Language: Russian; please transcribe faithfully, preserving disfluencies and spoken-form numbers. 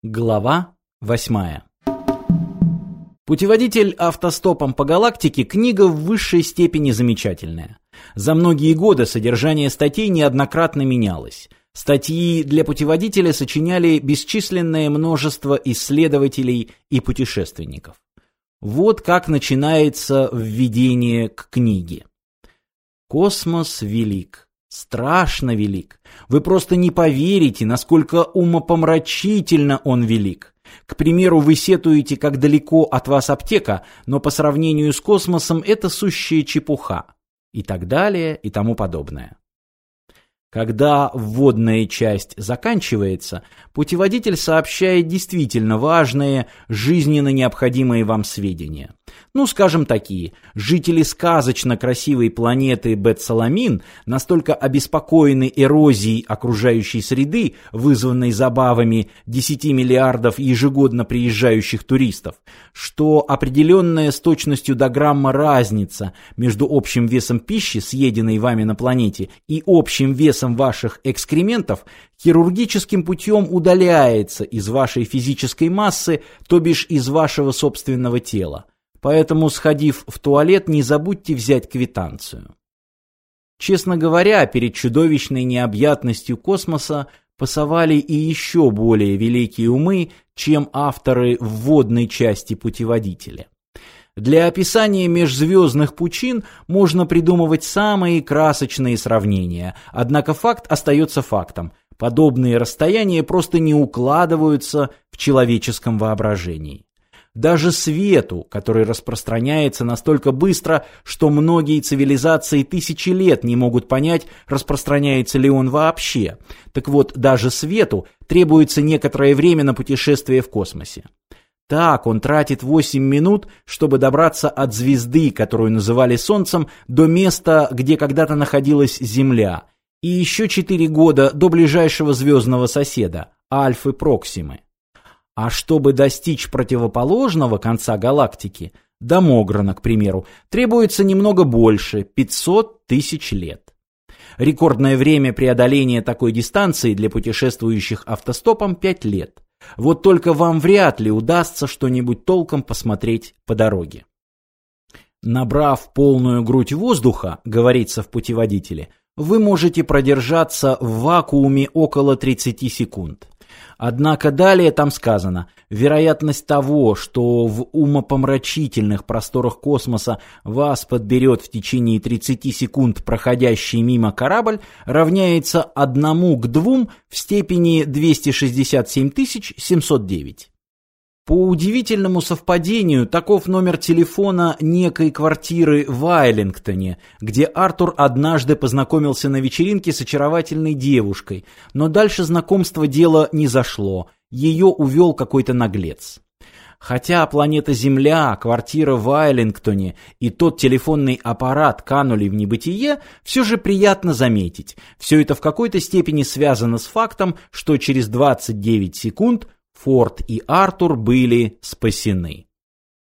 Глава восьмая. Путеводитель автостопом по галактике – книга в высшей степени замечательная. За многие годы содержание статей неоднократно менялось. Статьи для путеводителя сочиняли бесчисленное множество исследователей и путешественников. Вот как начинается введение к книге. Космос велик. Страшно велик. Вы просто не поверите, насколько умопомрачительно он велик. К примеру, вы сетуете, как далеко от вас аптека, но по сравнению с космосом это сущая чепуха. И так далее, и тому подобное. Когда вводная часть заканчивается, путеводитель сообщает действительно важные, жизненно необходимые вам сведения. Ну, скажем, такие. Жители сказочно красивой планеты Бет-Саламин настолько обеспокоены эрозией окружающей среды, вызванной забавами десяти миллиардов ежегодно приезжающих туристов, что определенная с точностью до грамма разница между общим весом пищи, съеденной вами на планете, и общим весом ваших экскрементов хирургическим путем удаляется из вашей физической массы, то бишь из вашего собственного тела. Поэтому, сходив в туалет, не забудьте взять квитанцию. Честно говоря, перед чудовищной необъятностью космоса пасовали и еще более великие умы, чем авторы вводной части путеводителя. Для описания межзвездных пучин можно придумывать самые красочные сравнения, однако факт остается фактом. Подобные расстояния просто не укладываются в человеческом воображении. Даже свету, который распространяется настолько быстро, что многие цивилизации тысячи лет не могут понять, распространяется ли он вообще. Так вот, даже свету требуется некоторое время на путешествие в космосе. Так, он тратит восемь минут, чтобы добраться от звезды, которую называли Солнцем, до места, где когда-то находилась Земля, и еще четыре года до ближайшего звездного соседа, Альфы Проксимы. А чтобы достичь противоположного конца галактики, до Мограна, к примеру, требуется немного больше – пятьсот тысяч лет. Рекордное время преодоления такой дистанции для путешествующих автостопом – пять лет. Вот только вам вряд ли удастся что-нибудь толком посмотреть по дороге. Набрав полную грудь воздуха, говорится в путеводителе, вы можете продержаться в вакууме около тридцати секунд. Однако далее там сказано, вероятность того, что в умопомрачительных просторах космоса вас подберет в течение тридцати секунд проходящий мимо корабль, равняется одному к двум в степени двести шестьдесят семь тысяч семьсот девять. По удивительному совпадению, таков номер телефона некой квартиры в Айлингтоне, где Артур однажды познакомился на вечеринке с очаровательной девушкой, но дальше знакомства дело не зашло, ее увел какой-то наглец. Хотя планета Земля, квартира в Айлингтоне и тот телефонный аппарат канули в небытие, все же приятно заметить, все это в какой-то степени связано с фактом, что через двадцать девять секунд Форд и Артур были спасены.